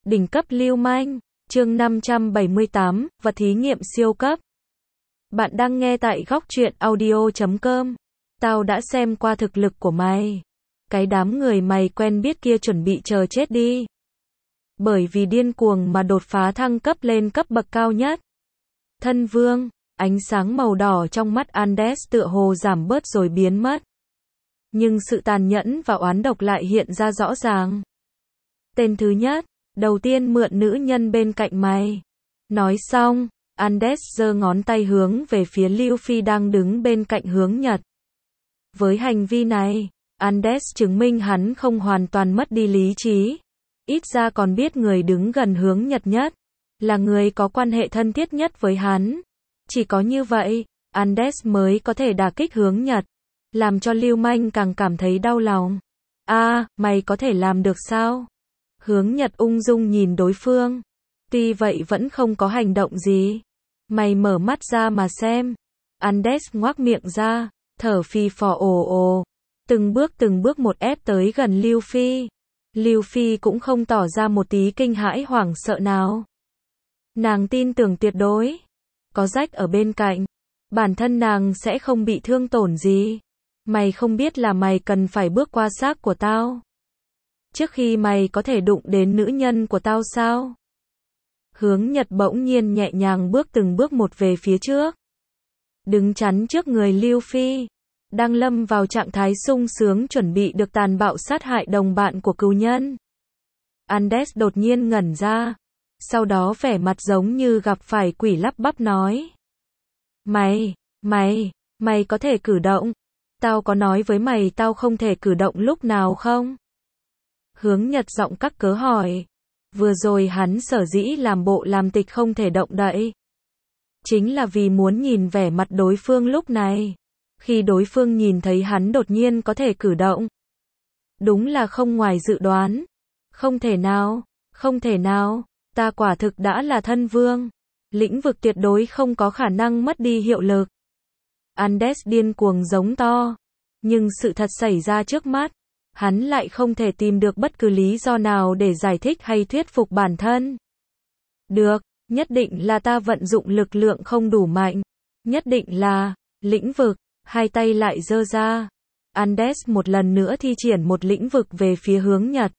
Đỉnh cấp lưu manh, chương 578, vật thí nghiệm siêu cấp. Bạn đang nghe tại góc truyện audio.com. Tao đã xem qua thực lực của mày. Cái đám người mày quen biết kia chuẩn bị chờ chết đi. Bởi vì điên cuồng mà đột phá thăng cấp lên cấp bậc cao nhất. Thân vương, ánh sáng màu đỏ trong mắt Andes tựa hồ giảm bớt rồi biến mất. Nhưng sự tàn nhẫn và oán độc lại hiện ra rõ ràng. Tên thứ nhất, đầu tiên mượn nữ nhân bên cạnh mày. Nói xong, Andes giơ ngón tay hướng về phía Lưu Phi đang đứng bên cạnh Hướng Nhật. Với hành vi này, Andes chứng minh hắn không hoàn toàn mất đi lý trí. Ít ra còn biết người đứng gần Hướng Nhật nhất, là người có quan hệ thân thiết nhất với hắn. Chỉ có như vậy, Andes mới có thể đả kích Hướng Nhật, làm cho Lưu Manh càng cảm thấy đau lòng. Mày có thể làm được sao? Hướng Nhật ung dung nhìn đối phương. Tuy vậy vẫn không có hành động gì. Mày mở mắt ra mà xem. Andes ngoác miệng ra, thở phì phò ồ ồ. Từng bước một ép tới gần Lưu Phi. Lưu Phi cũng không tỏ ra một tí kinh hãi hoảng sợ nào. Nàng tin tưởng tuyệt đối. Có rách ở bên cạnh, bản thân nàng sẽ không bị thương tổn gì. Mày không biết là mày cần phải bước qua xác của tao trước khi mày có thể đụng đến nữ nhân của tao sao? Hướng Nhật bỗng nhiên nhẹ nhàng bước từng bước một về phía trước. Đứng chắn trước người Lưu Phi. Đang lâm vào trạng thái sung sướng chuẩn bị được tàn bạo sát hại đồng bạn của cừu nhân. Andes đột nhiên ngẩn ra. Sau đó vẻ mặt giống như gặp phải quỷ lắp bắp nói. Mày có thể cử động. Tao có nói với mày tao không thể cử động lúc nào không? Hướng Nhật giọng cắt cớ hỏi. Vừa rồi hắn sở dĩ làm bộ làm tịch không thể động đậy. Chính là vì muốn nhìn vẻ mặt đối phương lúc này. Khi đối phương nhìn thấy hắn đột nhiên có thể cử động. Đúng là không ngoài dự đoán. Không thể nào, ta quả thực đã là thân vương. Lĩnh vực tuyệt đối không có khả năng mất đi hiệu lực. Andes điên cuồng giống to. Nhưng sự thật xảy ra trước mắt. Hắn lại không thể tìm được bất cứ lý do nào để giải thích hay thuyết phục bản thân. Được, nhất định là ta vận dụng lực lượng không đủ mạnh. Nhất định là, lĩnh vực, hai tay lại giơ ra. Andes một lần nữa thi triển một lĩnh vực về phía Hướng Nhật.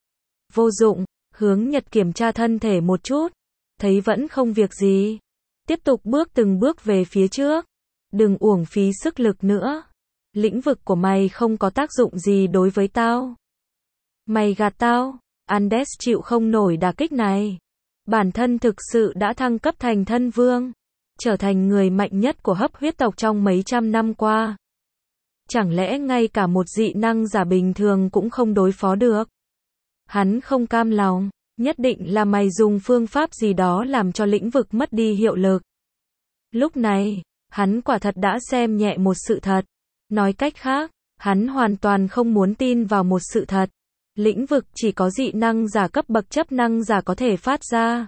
Vô dụng, Hướng Nhật kiểm tra thân thể một chút. Thấy vẫn không việc gì. Tiếp tục bước từng bước về phía trước. Đừng uổng phí sức lực nữa. Lĩnh vực của mày không có tác dụng gì đối với tao. Mày gạt tao. Andes chịu không nổi đả kích này. Bản thân thực sự đã thăng cấp thành thân vương. Trở thành người mạnh nhất của hấp huyết tộc trong mấy trăm năm qua. Chẳng lẽ ngay cả một dị năng giả bình thường cũng không đối phó được? Hắn không cam lòng. Nhất định là mày dùng phương pháp gì đó làm cho lĩnh vực mất đi hiệu lực. Lúc này, hắn quả thật đã xem nhẹ một sự thật. Nói cách khác, hắn hoàn toàn không muốn tin vào một sự thật. Lĩnh vực chỉ có dị năng giả cấp bậc chấp năng giả có thể phát ra.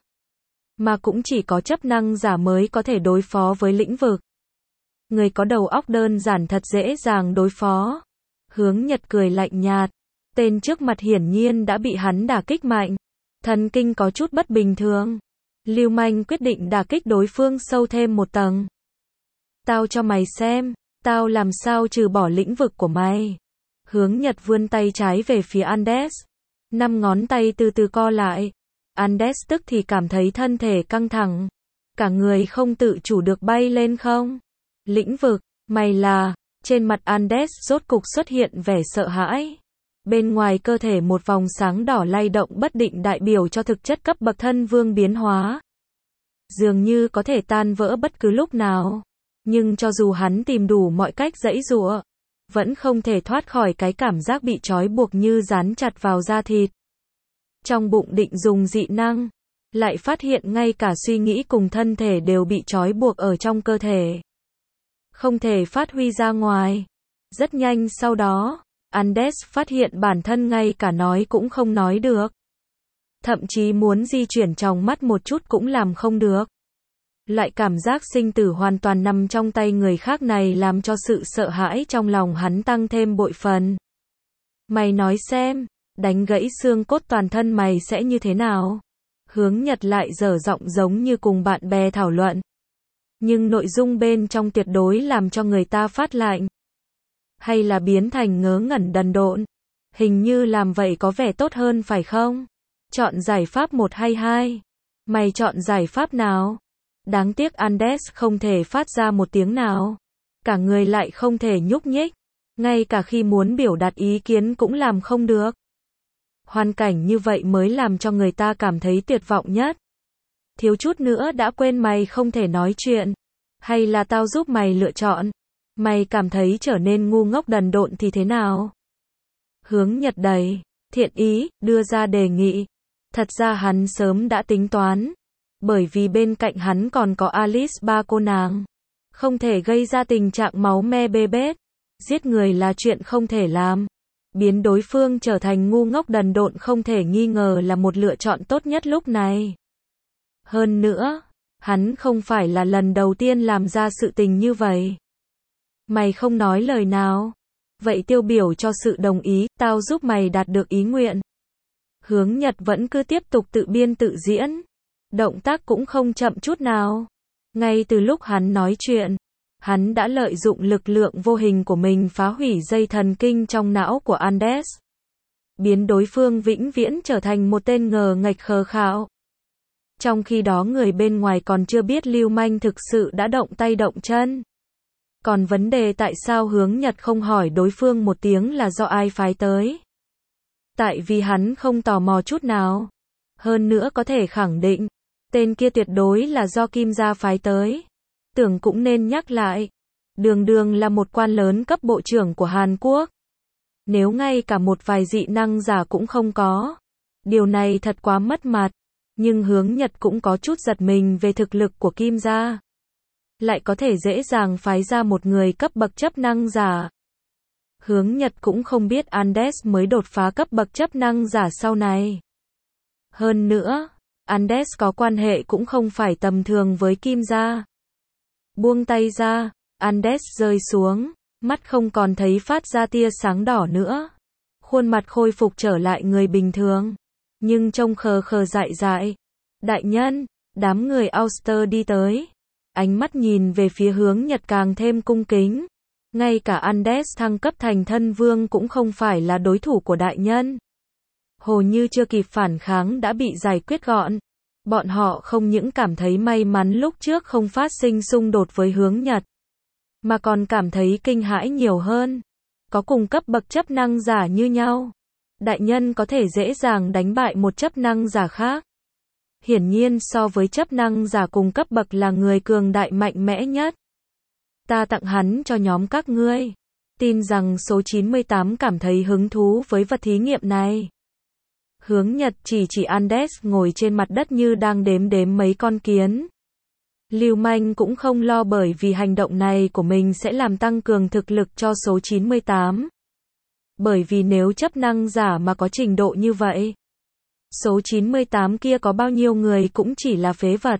Mà cũng chỉ có chấp năng giả mới có thể đối phó với lĩnh vực. Người có đầu óc đơn giản thật dễ dàng đối phó. Hướng Nhật cười lạnh nhạt. Tên trước mặt hiển nhiên đã bị hắn đả kích mạnh. Thần kinh có chút bất bình thường. Lưu Manh quyết định đả kích đối phương sâu thêm một tầng. Tao cho mày xem. Tao làm sao trừ bỏ lĩnh vực của mày. Hướng Nhật vươn tay trái về phía Andes. 5 ngón tay từ từ co lại. Andes tức thì cảm thấy thân thể căng thẳng. Cả người không tự chủ được bay lên không. Lĩnh vực, mày là. Trên mặt Andes rốt cục xuất hiện vẻ sợ hãi. Bên ngoài cơ thể một vòng sáng đỏ lay động bất định đại biểu cho thực chất cấp bậc thân vương biến hóa. Dường như có thể tan vỡ bất cứ lúc nào. Nhưng cho dù hắn tìm đủ mọi cách giãy giụa, vẫn không thể thoát khỏi cái cảm giác bị trói buộc như dán chặt vào da thịt. Trong bụng định dùng dị năng, lại phát hiện ngay cả suy nghĩ cùng thân thể đều bị trói buộc ở trong cơ thể. Không thể phát huy ra ngoài. Rất nhanh sau đó, Andes phát hiện bản thân ngay cả nói cũng không nói được. Thậm chí muốn di chuyển tròng mắt một chút cũng làm không được. Loại cảm giác sinh tử hoàn toàn nằm trong tay người khác này làm cho sự sợ hãi trong lòng hắn tăng thêm bội phần. Mày nói xem, đánh gãy xương cốt toàn thân mày sẽ như thế nào? Hướng Nhật lại dở giọng giống như cùng bạn bè thảo luận. Nhưng nội dung bên trong tuyệt đối làm cho người ta phát lạnh. Hay là biến thành ngớ ngẩn đần độn. Hình như làm vậy có vẻ tốt hơn phải không? Chọn giải pháp 1 hay 2? Mày chọn giải pháp nào? Đáng tiếc Andes không thể phát ra một tiếng nào. Cả người lại không thể nhúc nhích. Ngay cả khi muốn biểu đạt ý kiến cũng làm không được. Hoàn cảnh như vậy mới làm cho người ta cảm thấy tuyệt vọng nhất. Thiếu chút nữa đã quên mày không thể nói chuyện. Hay là tao giúp mày lựa chọn? Mày cảm thấy trở nên ngu ngốc đần độn thì thế nào? Hướng Nhật đầy thiện ý, đưa ra đề nghị. Thật ra hắn sớm đã tính toán. Bởi vì bên cạnh hắn còn có Alice ba cô nàng. Không thể gây ra tình trạng máu me bê bết. Giết người là chuyện không thể làm. Biến đối phương trở thành ngu ngốc đần độn không thể nghi ngờ là một lựa chọn tốt nhất lúc này. Hơn nữa, hắn không phải là lần đầu tiên làm ra sự tình như vậy. Mày không nói lời nào. Vậy tiêu biểu cho sự đồng ý, tao giúp mày đạt được ý nguyện. Hướng Nhật vẫn cứ tiếp tục tự biên tự diễn. Động tác cũng không chậm chút nào. Ngay từ lúc hắn nói chuyện, hắn đã lợi dụng lực lượng vô hình của mình phá hủy dây thần kinh trong não của Andes. Biến đối phương vĩnh viễn trở thành một tên ngờ nghệch khờ khạo. Trong khi đó người bên ngoài còn chưa biết lưu manh thực sự đã động tay động chân. Còn vấn đề tại sao Hướng Nhật không hỏi đối phương một tiếng là do ai phái tới? Tại vì hắn không tò mò chút nào. Hơn nữa có thể khẳng định, tên kia tuyệt đối là do Kim gia phái tới. Tưởng cũng nên nhắc lại, đường đường là một quan lớn cấp bộ trưởng của Hàn Quốc. Nếu ngay cả một vài dị năng giả cũng không có, điều này thật quá mất mặt. Nhưng Hướng Nhật cũng có chút giật mình về thực lực của Kim gia. Lại có thể dễ dàng phái ra một người cấp bậc chấp năng giả. Hướng Nhật cũng không biết Andes mới đột phá cấp bậc chấp năng giả sau này. Hơn nữa, Andes có quan hệ cũng không phải tầm thường với Kim gia. Buông tay ra, Andes rơi xuống, mắt không còn thấy phát ra tia sáng đỏ nữa. Khuôn mặt khôi phục trở lại người bình thường, nhưng trông khờ khờ dại dại. Đại nhân, đám người Auster đi tới. Ánh mắt nhìn về phía Hướng Nhật càng thêm cung kính. Ngay cả Andes thăng cấp thành thân vương cũng không phải là đối thủ của đại nhân. Hồ như chưa kịp phản kháng đã bị giải quyết gọn. Bọn họ không những cảm thấy may mắn lúc trước không phát sinh xung đột với Hướng Nhật, mà còn cảm thấy kinh hãi nhiều hơn. Có cùng cấp bậc chấp năng giả như nhau, đại nhân có thể dễ dàng đánh bại một chấp năng giả khác. Hiển nhiên so với chấp năng giả cùng cấp bậc là người cường đại mạnh mẽ nhất. Ta tặng hắn cho nhóm các ngươi. Tin rằng số 98 cảm thấy hứng thú với vật thí nghiệm này. Hướng Nhật chỉ Andes ngồi trên mặt đất như đang đếm mấy con kiến. Lưu manh cũng không lo bởi vì hành động này của mình sẽ làm tăng cường thực lực cho số 98. Bởi vì nếu chấp năng giả mà có trình độ như vậy, số 98 kia có bao nhiêu người cũng chỉ là phế vật.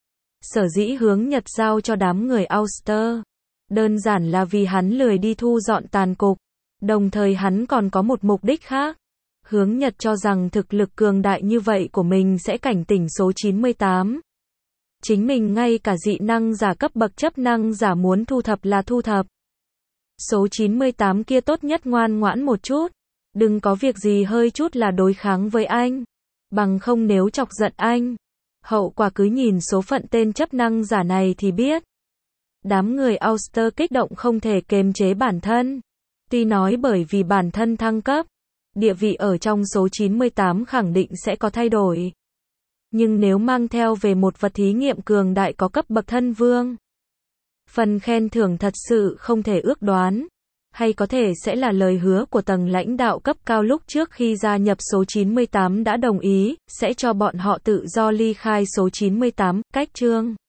Sở dĩ Hướng Nhật giao cho đám người Auster, đơn giản là vì hắn lười đi thu dọn tàn cục. Đồng thời hắn còn có một mục đích khác. Hướng Nhật cho rằng thực lực cường đại như vậy của mình sẽ cảnh tỉnh số 98. Chính mình ngay cả dị năng giả cấp bậc chấp năng giả muốn thu thập là thu thập. Số 98 kia tốt nhất ngoan ngoãn một chút. Đừng có việc gì hơi chút là đối kháng với anh. Bằng không nếu chọc giận anh, hậu quả cứ nhìn số phận tên chấp năng giả này thì biết. Đám người Auster kích động không thể kềm chế bản thân. Tuy nói bởi vì bản thân thăng cấp, địa vị ở trong số 98 khẳng định sẽ có thay đổi. Nhưng nếu mang theo về một vật thí nghiệm cường đại có cấp bậc thân vương, phần khen thưởng thật sự không thể ước đoán. Hay có thể sẽ là lời hứa của tầng lãnh đạo cấp cao lúc trước khi gia nhập số 98 đã đồng ý, sẽ cho bọn họ tự do ly khai số 98, cách chương.